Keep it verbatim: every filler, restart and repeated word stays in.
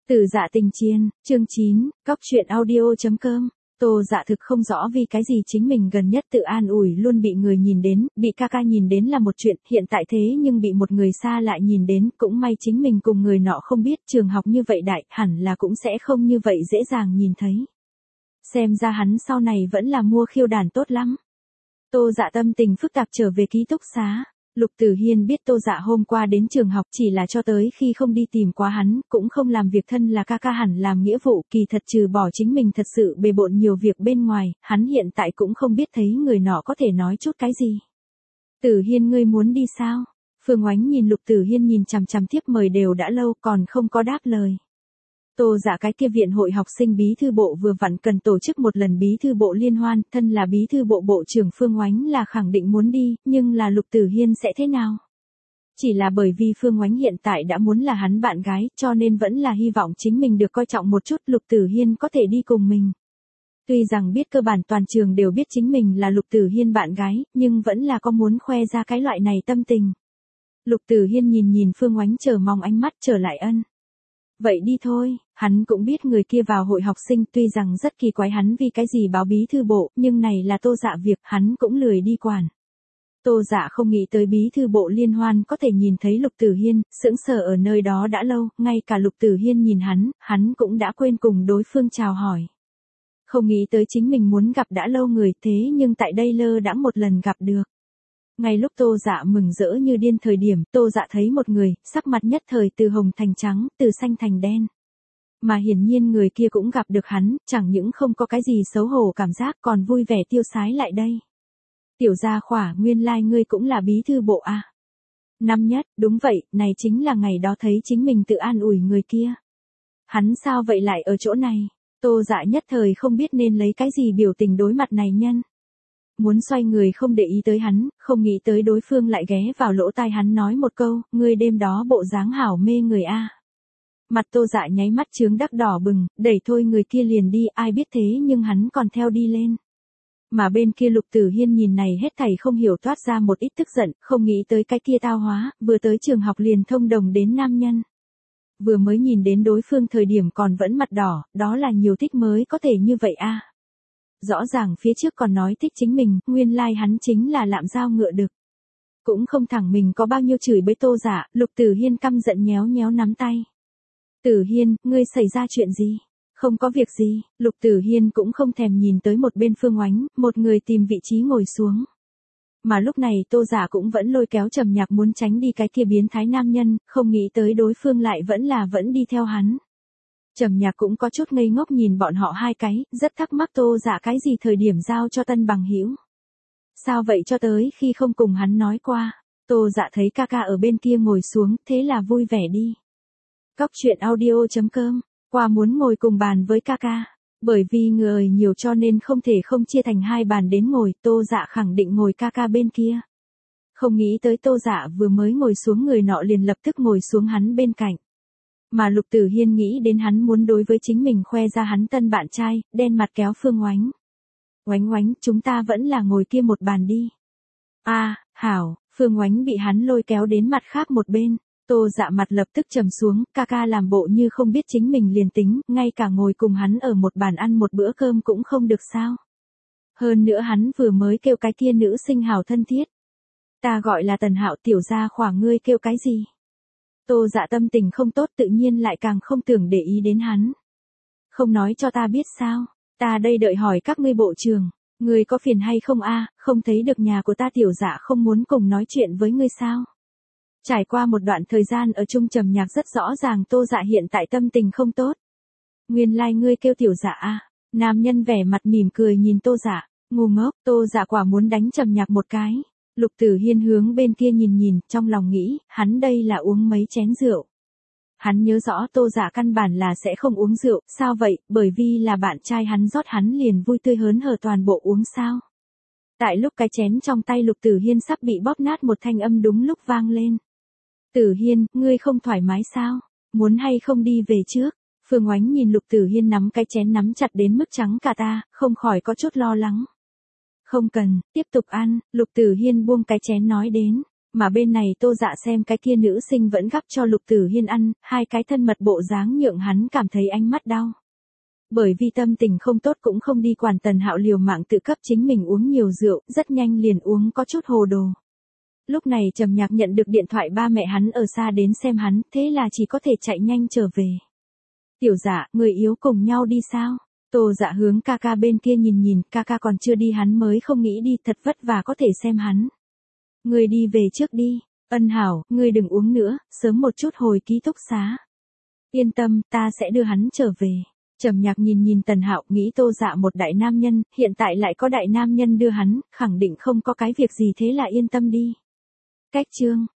Tử Dạ Tình Chiên, chương chín, cóc truyện audio.com. Tô Dạ thực không rõ vì cái gì chính mình gần nhất tự an ủi luôn bị người nhìn đến, bị ca ca nhìn đến là một chuyện, hiện tại thế nhưng bị một người xa lại nhìn đến, cũng may chính mình cùng người nọ không biết, trường học như vậy đại, hẳn là cũng sẽ không như vậy dễ dàng nhìn thấy. Xem ra hắn sau này vẫn là mua khiêu đàn tốt lắm. Tô Dạ tâm tình phức tạp trở về ký túc xá. Lục Tử Hiên biết Tô Dạ hôm qua đến trường học chỉ là cho tới khi không đi tìm quá hắn, cũng không làm việc thân là ca ca hẳn làm nghĩa vụ, kỳ thật trừ bỏ chính mình thật sự bề bộn nhiều việc bên ngoài, hắn hiện tại cũng không biết thấy người nọ có thể nói chút cái gì. Tử Hiên ngươi muốn đi sao? Phương Oánh nhìn Lục Tử Hiên nhìn chằm chằm thiếp mời đều đã lâu còn không có đáp lời. Tô Dạ cái kia viện hội học sinh bí thư bộ vừa vặn cần tổ chức một lần bí thư bộ liên hoan, thân là bí thư bộ bộ trưởng Phương Oánh là khẳng định muốn đi, nhưng là Lục Tử Hiên sẽ thế nào? Chỉ là bởi vì Phương Oánh hiện tại đã muốn là hắn bạn gái, cho nên vẫn là hy vọng chính mình được coi trọng một chút, Lục Tử Hiên có thể đi cùng mình. Tuy rằng biết cơ bản toàn trường đều biết chính mình là Lục Tử Hiên bạn gái, nhưng vẫn là có muốn khoe ra cái loại này tâm tình. Lục Tử Hiên nhìn nhìn Phương Oánh chờ mong ánh mắt trở lại ân. Vậy đi thôi, hắn cũng biết người kia vào hội học sinh tuy rằng rất kỳ quái hắn vì cái gì báo bí thư bộ, nhưng này là Tô Dạ việc, hắn cũng lười đi quản. Tô Dạ không nghĩ tới bí thư bộ liên hoan có thể nhìn thấy Lục Tử Hiên, sững sờ ở nơi đó đã lâu, ngay cả Lục Tử Hiên nhìn hắn, hắn cũng đã quên cùng đối phương chào hỏi. Không nghĩ tới chính mình muốn gặp đã lâu người thế nhưng tại đây lơ đãng một lần gặp được. Ngay lúc Tô Dạ mừng rỡ như điên thời điểm, Tô Dạ thấy một người, sắc mặt nhất thời từ hồng thành trắng, từ xanh thành đen. Mà hiển nhiên người kia cũng gặp được hắn, chẳng những không có cái gì xấu hổ cảm giác còn vui vẻ tiêu sái lại đây. Tiểu gia khỏa, nguyên lai like ngươi cũng là bí thư bộ à. Năm nhất, đúng vậy, này chính là ngày đó thấy chính mình tự an ủi người kia. Hắn sao vậy lại ở chỗ này? Tô Dạ nhất thời không biết nên lấy cái gì biểu tình đối mặt này nhân. Muốn xoay người không để ý tới hắn, không nghĩ tới đối phương lại ghé vào lỗ tai hắn nói một câu, ngươi đêm đó bộ dáng hảo mê người a. Mặt Tô Dạ nháy mắt chướng đắc đỏ bừng, đẩy thôi người kia liền đi, ai biết thế nhưng hắn còn theo đi lên. Mà bên kia Lục Tử Hiên nhìn này hết thảy không hiểu toát ra một ít tức giận, không nghĩ tới cái kia tao hóa, vừa tới trường học liền thông đồng đến nam nhân. Vừa mới nhìn đến đối phương thời điểm còn vẫn mặt đỏ, đó là nhiều thích mới có thể như vậy a. Rõ ràng phía trước còn nói thích chính mình, nguyên lai like hắn chính là lạm giao ngựa đực. Cũng không thẳng mình có bao nhiêu chửi bới Tô Dạ, Lục Tử Hiên căm giận nhéo nhéo nắm tay. Tử Hiên, ngươi xảy ra chuyện gì? Không có việc gì, Lục Tử Hiên cũng không thèm nhìn tới một bên Phương Oánh, một người tìm vị trí ngồi xuống. Mà lúc này Tô Dạ cũng vẫn lôi kéo Trầm Nhạc muốn tránh đi cái kia biến thái nam nhân, không nghĩ tới đối phương lại vẫn là vẫn đi theo hắn. Trầm Nhạc cũng có chút ngây ngốc nhìn bọn họ hai cái, rất thắc mắc Tô Dạ cái gì thời điểm giao cho tân bằng hữu. Sao vậy cho tới khi không cùng hắn nói qua, Tô Dạ thấy ca ca ở bên kia ngồi xuống, thế là vui vẻ đi. Cóc truyện audio.com, qua muốn ngồi cùng bàn với ca ca, bởi vì người nhiều cho nên không thể không chia thành hai bàn đến ngồi, Tô Dạ khẳng định ngồi ca ca bên kia. Không nghĩ tới Tô Dạ vừa mới ngồi xuống người nọ liền lập tức ngồi xuống hắn bên cạnh. Mà Lục Tử Hiên nghĩ đến hắn muốn đối với chính mình khoe ra hắn tân bạn trai, đen mặt kéo Phương Oánh. Oánh Oánh, chúng ta vẫn là ngồi kia một bàn đi. A, à, hảo, Phương Oánh bị hắn lôi kéo đến mặt khác một bên, Tô Dạ mặt lập tức trầm xuống, ca ca làm bộ như không biết chính mình liền tính, ngay cả ngồi cùng hắn ở một bàn ăn một bữa cơm cũng không được sao. Hơn nữa hắn vừa mới kêu cái kia nữ sinh hào thân thiết. Ta gọi là Tần Hạo, tiểu gia khỏa ngươi kêu cái gì? Tô Dạ tâm tình không tốt tự nhiên lại càng không tưởng để ý đến hắn. Không nói cho ta biết sao, ta đây đợi hỏi các ngươi bộ trưởng, ngươi có phiền hay không a? Không thấy được nhà của ta tiểu Dạ không muốn cùng nói chuyện với ngươi sao? Trải qua một đoạn thời gian ở chung Trầm Nhạc rất rõ ràng Tô Dạ hiện tại tâm tình không tốt. Nguyên lai like ngươi kêu tiểu Dạ a? Nam nhân vẻ mặt mỉm cười nhìn Tô Dạ, ngu ngốc, Tô Dạ quả muốn đánh Trầm Nhạc một cái. Lục Tử Hiên hướng bên kia nhìn nhìn, trong lòng nghĩ, hắn đây là uống mấy chén rượu. Hắn nhớ rõ Tô Dạ căn bản là sẽ không uống rượu, sao vậy, bởi vì là bạn trai hắn rót hắn liền vui tươi hớn hở toàn bộ uống sao. Tại lúc cái chén trong tay Lục Tử Hiên sắp bị bóp nát một thanh âm đúng lúc vang lên. Tử Hiên, ngươi không thoải mái sao? Muốn hay không đi về trước? Phương Oánh nhìn Lục Tử Hiên nắm cái chén nắm chặt đến mức trắng cả ta, không khỏi có chút lo lắng. Không cần, tiếp tục ăn, Lục Tử Hiên buông cái chén nói đến. Mà bên này Tô Dạ xem cái kia nữ sinh vẫn gắp cho Lục Tử Hiên ăn, hai cái thân mật bộ dáng nhượng hắn cảm thấy ánh mắt đau. Bởi vì tâm tình không tốt cũng không đi quản Tần Hạo liều mạng tự cấp chính mình uống nhiều rượu, rất nhanh liền uống có chút hồ đồ. Lúc này Trầm Nhạc nhận được điện thoại ba mẹ hắn ở xa đến xem hắn, thế là chỉ có thể chạy nhanh trở về. Tiểu Dạ, người yếu cùng nhau đi sao? Tô Dạ hướng ca ca bên kia nhìn nhìn, ca ca còn chưa đi hắn mới không nghĩ đi, thật vất vả có thể xem hắn. Người đi về trước đi, Ân hảo, người đừng uống nữa, sớm một chút hồi ký túc xá. Yên tâm, ta sẽ đưa hắn trở về. Trầm Nhạc nhìn nhìn Tần Hạo, nghĩ Tô Dạ một đại nam nhân, hiện tại lại có đại nam nhân đưa hắn, khẳng định không có cái việc gì, thế là yên tâm đi. Cách chương